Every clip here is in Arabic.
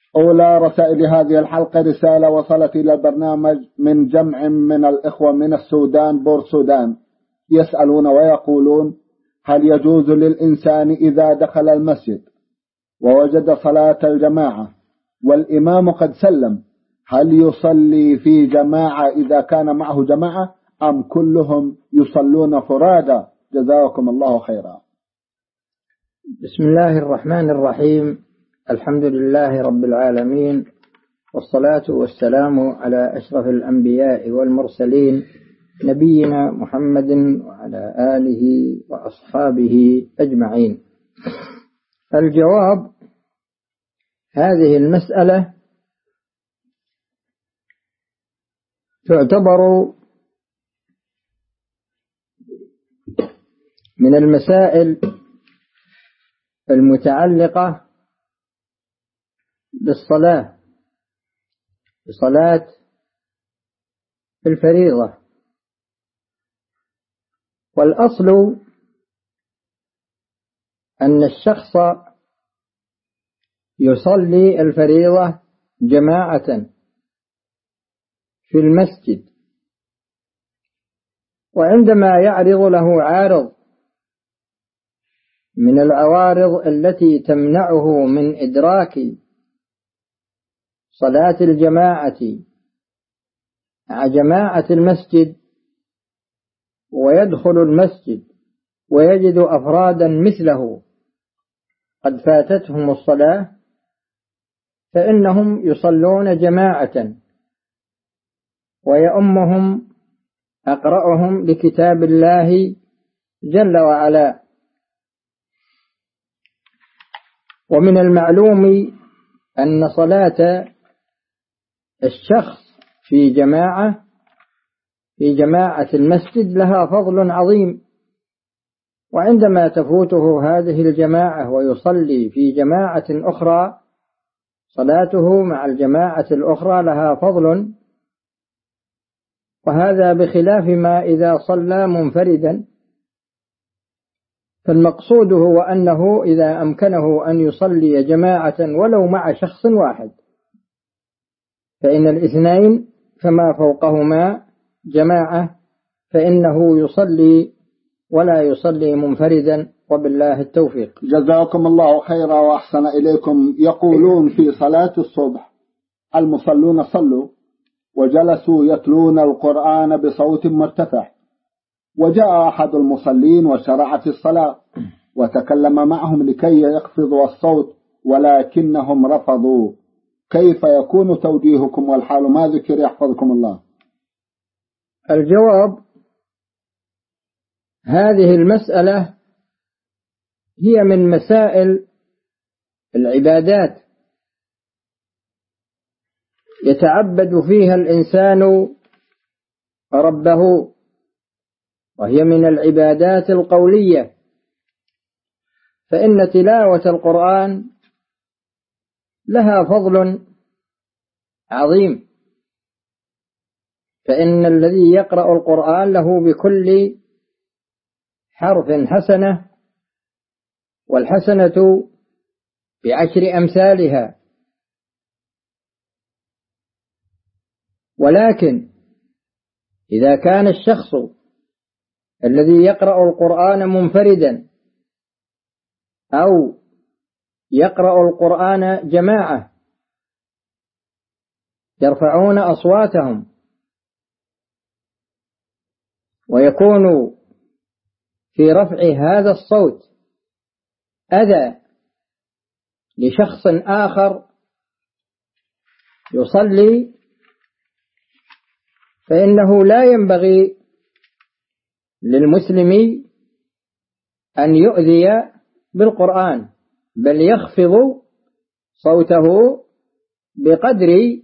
أولى رسائل هذه الحلقة رسالة وصلت إلى البرنامج من جمع من الإخوة من السودان بورسودان، يسألون ويقولون: هل يجوز للإنسان إذا دخل المسجد ووجد صلاة الجماعة والإمام قد سلم، هل يصلي في جماعة إذا كان معه جماعة أم كلهم يصلون فرادى؟ جزاكم الله خيرا. بسم الله الرحمن الرحيم. الحمد لله رب العالمين، والصلاة والسلام على أشرف الأنبياء والمرسلين نبينا محمد وعلى آله وأصحابه أجمعين. الجواب: هذه المسألة تعتبر من المسائل المتعلقة بصلاة الفريضة، والأصل أن الشخص يصلي الفريضة جماعة في المسجد، وعندما يعرض له عارض من العوارض التي تمنعه من إدراك صلاة الجماعة مع جماعة المسجد، ويدخل المسجد ويجد أفرادا مثله قد فاتتهم الصلاة، فإنهم يصلون جماعة، ويؤمهم أقرأهم لكتاب الله جل وعلا. ومن المعلوم أن صلاة الشخص في جماعة المسجد لها فضل عظيم، وعندما تفوته هذه الجماعة ويصلي في جماعة أخرى، صلاته مع الجماعة الأخرى لها فضل، وهذا بخلاف ما إذا صلى منفردا. فالمقصود هو أنه إذا أمكنه أن يصلي جماعة ولو مع شخص واحد، فإن الاثنين فما فوقهما جماعة، فإنه يصلي ولا يصلي منفردا، وبالله التوفيق. جزاكم الله خيرا وأحسن إليكم. يقولون في صلاة الصبح: المصلون صلوا وجلسوا يتلون القرآن بصوت مرتفع، وجاء أحد المصلين وشرع في الصلاة وتكلم معهم لكي يخفضوا الصوت ولكنهم رفضوا، كيف يكون توجيهكم والحال ما ذكر يحفظكم الله؟ الجواب: هذه المسألة هي من مسائل العبادات يتعبد فيها الإنسان ربه، وهي من العبادات القولية، فإن تلاوة القرآن لها فضل عظيم، فإن الذي يقرأ القرآن له بكل حرف حسنة، والحسنة بعشر أمثالها. ولكن إذا كان الشخص الذي يقرأ القرآن منفردا أو يقرأ القرآن جماعة يرفعون أصواتهم ويكون في رفع هذا الصوت أذى لشخص آخر يصلي، فإنه لا ينبغي للمسلم أن يؤذي بالقرآن، بل يخفض صوته بقدر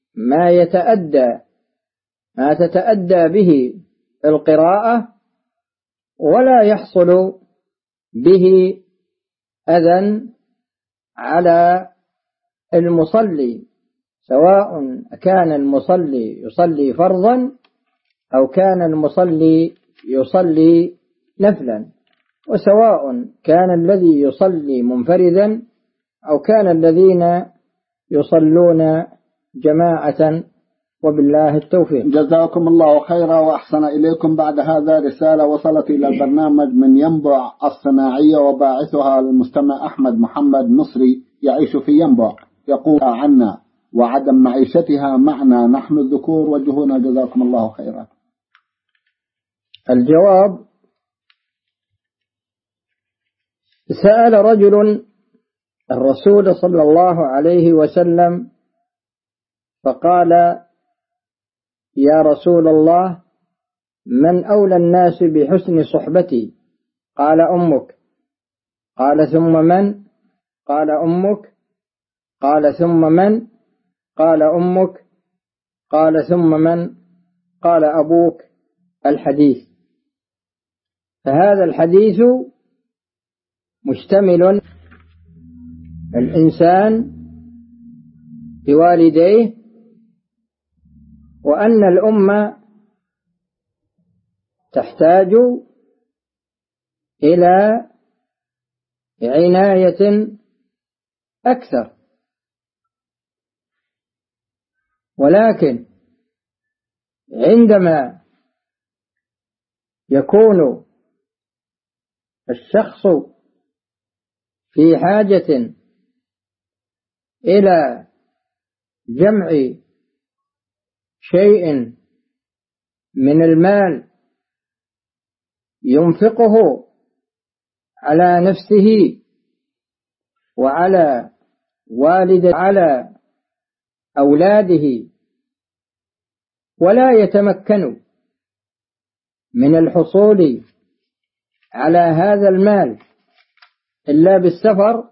ما تتأدى به القراءة، ولا يحصل به أذى على المصلي، سواء كان المصلي يصلي فرضا أو كان المصلي يصلي نفلا، وسواء كان الذي يصلي منفردا أو كان الذين يصلون جماعة، وبالله التوفيق. جزاكم الله خيرا وأحسن إليكم. بعد هذا رسالة وصلت إلى البرنامج من ينبع الصناعية، وباعثها المستمع أحمد محمد مصري يعيش في ينبع، يقول عنا وعدم معيشتها معنا نحن الذكور، وجهونا جزاكم الله خيرا. الجواب: سأل رجل الرسول صلى الله عليه وسلم فقال: يا رسول الله، من أولى الناس بحسن صحبتي؟ قال: أمك. قال: ثم من؟ قال: أمك. قال: ثم من؟ قال: أمك. قال: ثم من؟ قال: أبوك. الحديث. فهذا الحديث مشتمل الإنسان بوالديه، وأن الأمة تحتاج إلى عناية أكثر، ولكن عندما يكون الشخص في حاجة إلى جمع شيء من المال ينفقه على نفسه وعلى والده على أولاده، ولا يتمكن من الحصول على هذا المال إلا بالسفر،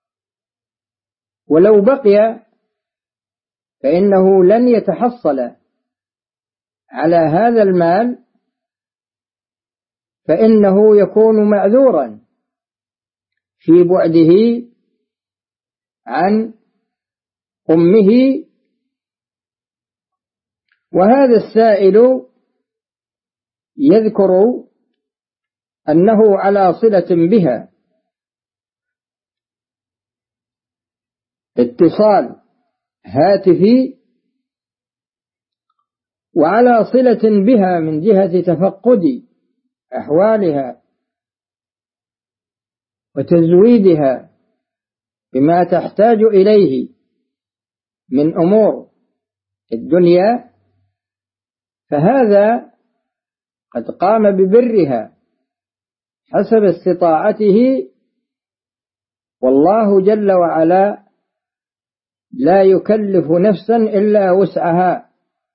ولو بقي فإنه لن يتحصل على هذا المال، فإنه يكون معذورا في بعده عن أمه. وهذا السائل يذكر أنه على صلة بها، اتصال هاتفي، وعلى صلة بها من جهة تفقد أحوالها وتزويدها بما تحتاج إليه من أمور الدنيا، فهذا قد قام ببرها حسب استطاعته، والله جل وعلا لا يكلف نفسا إلا وسعها،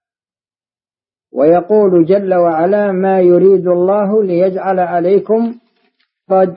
ويقول جل وعلا: ما يريد الله ليجعل عليكم حرج.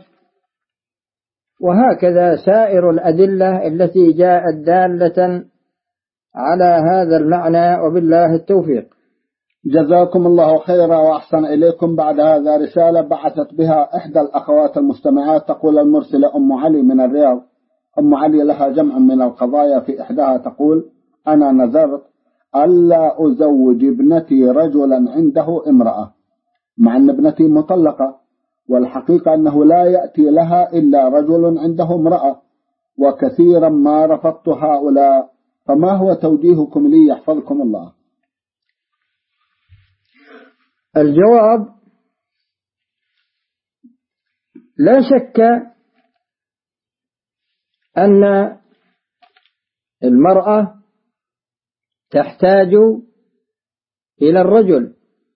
وهكذا سائر الأدلة التي جاءت دالة على هذا المعنى، وبالله التوفيق. جزاكم الله خيرا وأحسن إليكم. بعد هذا رسالة بعثت بها إحدى الأخوات المستمعات، تقول المرسلة أم علي من الرياض. أم علي لها جمع من القضايا، في إحداها تقول: أنا نذرت ألا أزوج ابنتي رجلا عنده امرأة، مع أن ابنتي مطلقة، والحقيقة أنه لا يأتي لها إلا رجل عنده امرأة، وكثيرا ما رفضت هؤلاء، فما هو توجيهكم لي يحفظكم الله؟ الجواب: لا شك أن المرأة تحتاج إلى الرجل،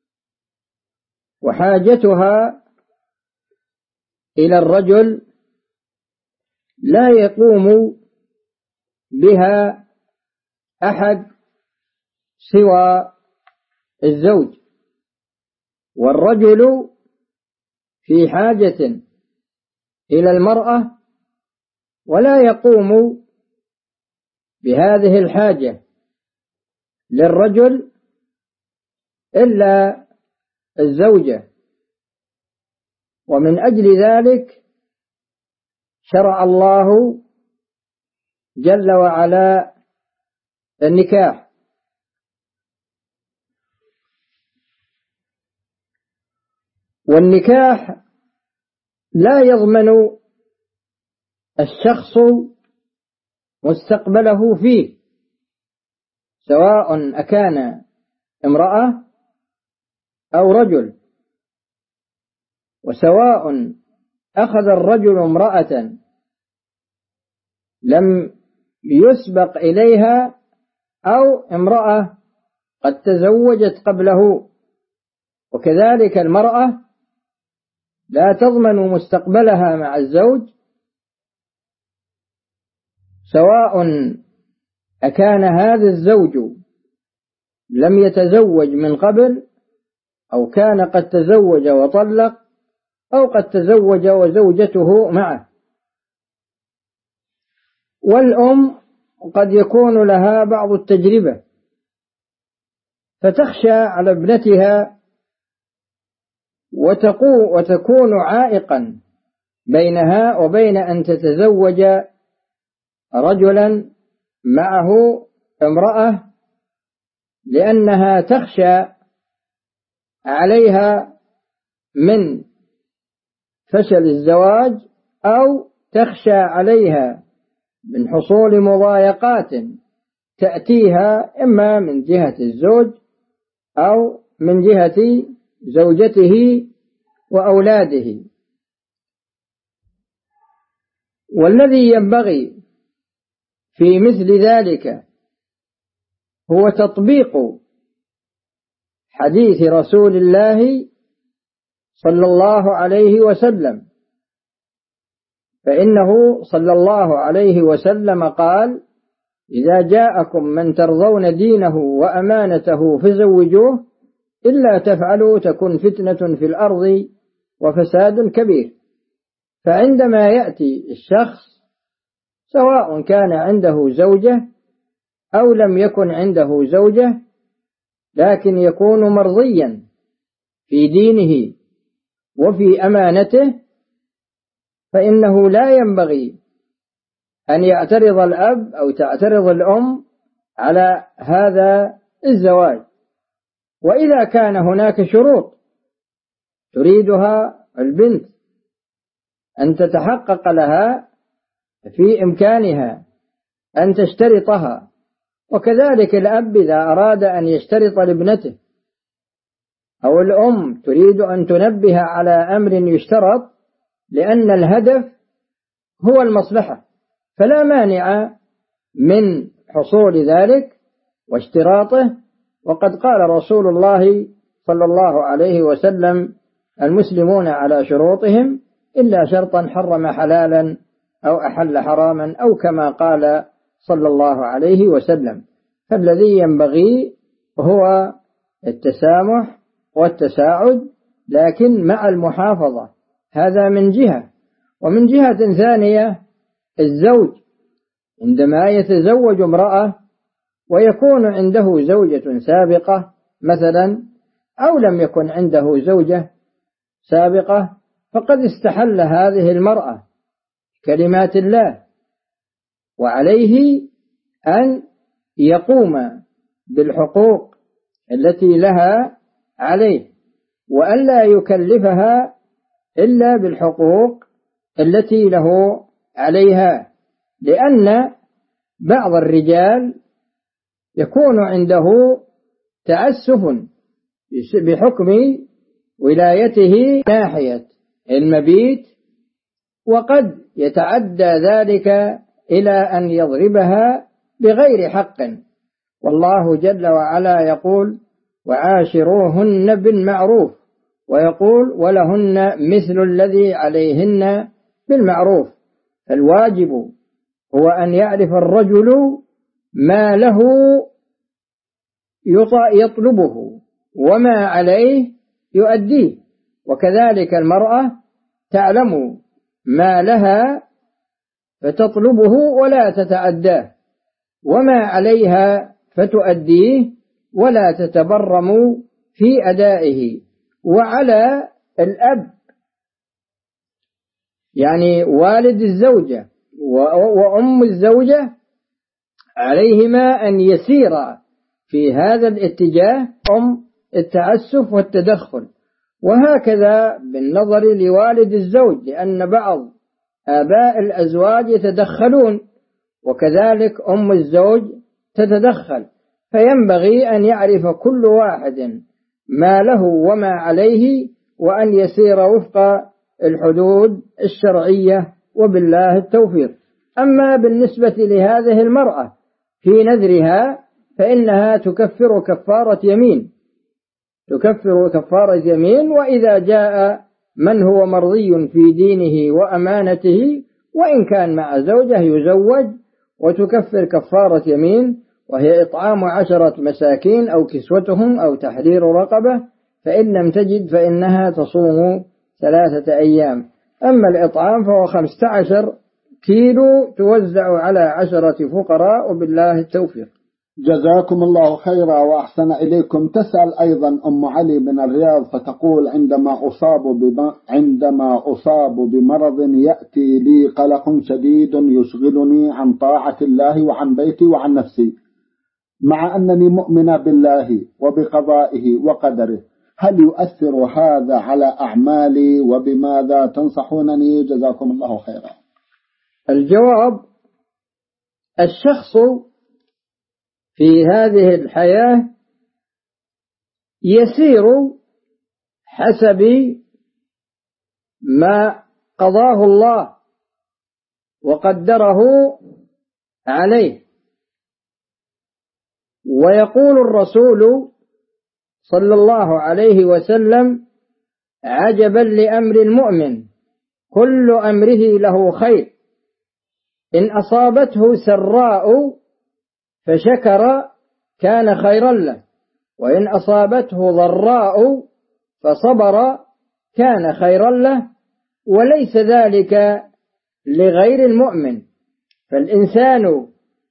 وحاجتها إلى الرجل لا يقوم بها أحد سوى الزوج، والرجل في حاجة إلى المرأة ولا يقوم بهذه الحاجة للرجل إلا الزوجة. ومن أجل ذلك شرع الله جل وعلا النكاح، والنكاح لا يضمن الشخص مستقبله فيه، سواء أكان امرأة أو رجل، وسواء أخذ الرجل امرأة لم يسبق إليها أو امرأة قد تزوجت قبله. وكذلك المرأة لا تضمن مستقبلها مع الزوج، سواء أكان هذا الزوج لم يتزوج من قبل أو كان قد تزوج وطلق أو قد تزوج وزوجته معه. والأم قد يكون لها بعض التجربة فتخشى على ابنتها وتكون عائقا بينها وبين أن تتزوج رجلا معه امرأة، لأنها تخشى عليها من فشل الزواج أو تخشى عليها من حصول مضايقات تأتيها إما من جهة الزوج أو من جهة زوجته وأولاده. والذي ينبغي في مثل ذلك هو تطبيق حديث رسول الله صلى الله عليه وسلم، فإنه صلى الله عليه وسلم قال: إذا جاءكم من ترضون دينه وأمانته فزوجوه، إلا تفعلوا تكن فتنة في الأرض وفساد كبير. فعندما يأتي الشخص سواء كان عنده زوجة أو لم يكن عنده زوجة لكن يكون مرضيا في دينه وفي أمانته، فإنه لا ينبغي أن يعترض الأب أو تعترض الأم على هذا الزواج. وإذا كان هناك شروط تريدها البنت أن تتحقق لها في إمكانها أن تشترطها، وكذلك الأب إذا أراد أن يشترط لابنته أو الأم تريد أن تنبه على أمر يشترط، لأن الهدف هو المصلحة، فلا مانع من حصول ذلك واشتراطه. وقد قال رسول الله صلى الله عليه وسلم: المسلمون على شروطهم إلا شرطا حرم حلالا أو أحل حراما، أو كما قال صلى الله عليه وسلم. فالذي ينبغي هو التسامح والتساعد، لكن مع المحافظة. هذا من جهة. ومن جهة ثانية الزوج عندما يتزوج امرأة ويكون عنده زوجة سابقة مثلا أو لم يكن عنده زوجة سابقة، فقد استحل هذه المرأة كلمات الله، وعليه أن يقوم بالحقوق التي لها عليه، وأن لا يكلفها إلا بالحقوق التي له عليها. لأن بعض الرجال يكون عنده تعسف بحكم ولايته ناحية المبيت، وقد يتعدى ذلك إلى أن يضربها بغير حق. والله جل وعلا يقول: وعاشروهن بالمعروف، ويقول: ولهن مثل الذي عليهن بالمعروف. فالواجب هو أن يعرف الرجل ما له يطلبه وما عليه يؤديه، وكذلك المرأة تعلم ما لها فتطلبه ولا تتعداه، وما عليها فتؤديه ولا تتبرم في أدائه. وعلى الأب يعني والد الزوجة وأم الزوجة عليهما أن يسيرا في هذا الاتجاه، التعسف والتدخل. وهكذا بالنظر لوالد الزوج، لأن بعض آباء الأزواج يتدخلون وكذلك أم الزوج تتدخل، فينبغي أن يعرف كل واحد ما له وما عليه، وأن يسير وفق الحدود الشرعية، وبالله التوفيق. أما بالنسبة لهذه المرأة في نذرها فإنها تكفر كفارة يمين، وإذا جاء من هو مرضي في دينه وأمانته وإن كان مع زوجة يزوج، وتكفر كفارة يمين، وهي إطعام 10 مساكين أو كسوتهم أو تحرير رقبة، فإن لم تجد فإنها تصوم 3 أيام. أما الإطعام فهو 15 كيلو توزع على 10 فقراء، وبالله التوفيق. جزاكم الله خيرا وأحسن إليكم. تسأل أيضا أم علي من الرياض فتقول: عندما أصاب بمرض يأتي لي قلق شديد يشغلني عن طاعة الله وعن بيتي وعن نفسي، مع أنني مؤمنة بالله وبقضائه وقدره، هل يؤثر هذا على أعمالي وبماذا تنصحونني؟ جزاكم الله خيرا. الجواب: الشخص في هذه الحياة يسير حسب ما قضاه الله وقدره عليه. ويقول الرسول صلى الله عليه وسلم: عجبا لأمر المؤمن، كل أمره له خير، إن أصابته سراء فشكر كان خيرا له، وإن أصابته ضراء فصبر كان خيرا له، وليس ذلك لغير المؤمن. فالإنسان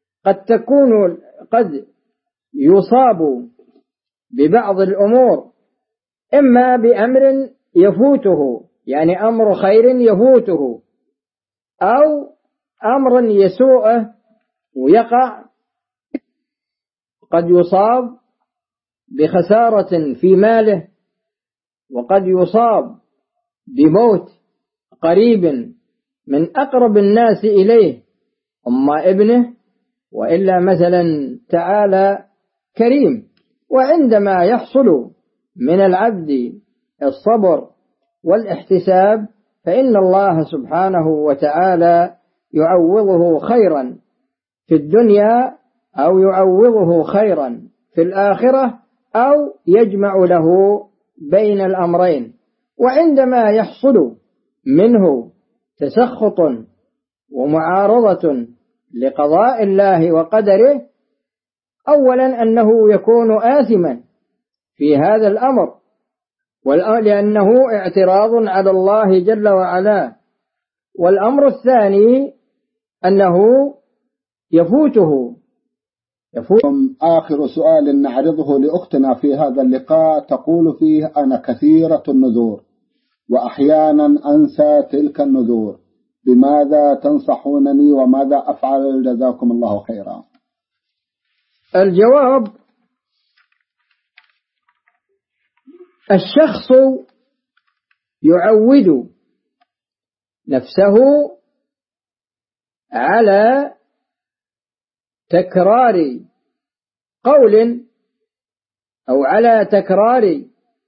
قد يصاب ببعض الأمور، إما بأمر يفوته، يعني أمر خير يفوته، أو أمر يسوءه ويقع. قد يصاب بخسارة في ماله، وقد يصاب بموت قريب من أقرب الناس إليه، أما ابنه، وإلا مثلا تعالى كريم. وعندما يحصل من العبد الصبر والاحتساب فإن الله سبحانه وتعالى يعوضه خيرا في الدنيا، أو يعوضه خيرا في الآخرة، أو يجمع له بين الأمرين. وعندما يحصل منه تسخط ومعارضة لقضاء الله وقدره، أولا أنه يكون آثما في هذا الأمر، لأنه اعتراض على الله جل وعلا. والأمر الثاني أنه يفوته. آخر سؤال نعرضه لأختنا في هذا اللقاء، تقول فيه: أنا كثيرة النذور وأحيانا أنسى تلك النذور، بماذا تنصحونني وماذا أفعل؟ جزاكم الله خيرا. الجواب: الشخص يعود نفسه على تكرار قول أو على تكرار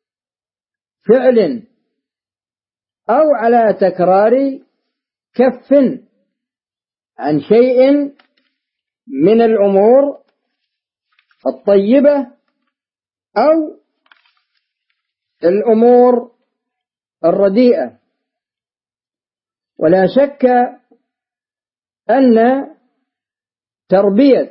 فعل أو على تكرار كف عن شيء من الأمور الطيبة أو الأمور الرديئة. ولا شك أن تربية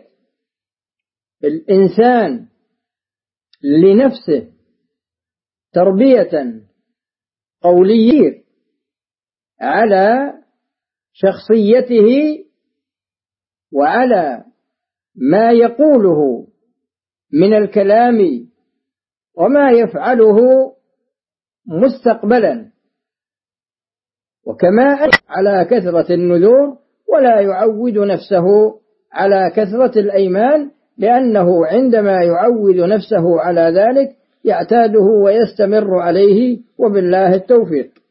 الإنسان لنفسه تربية قولية على شخصيته وعلى ما يقوله من الكلام وما يفعله مستقبلا، وكما على كثرة النذور، ولا يعود نفسه على كثرة الأيمان، لأنه عندما يعود نفسه على ذلك يعتاده ويستمر عليه، وبالله التوفيق.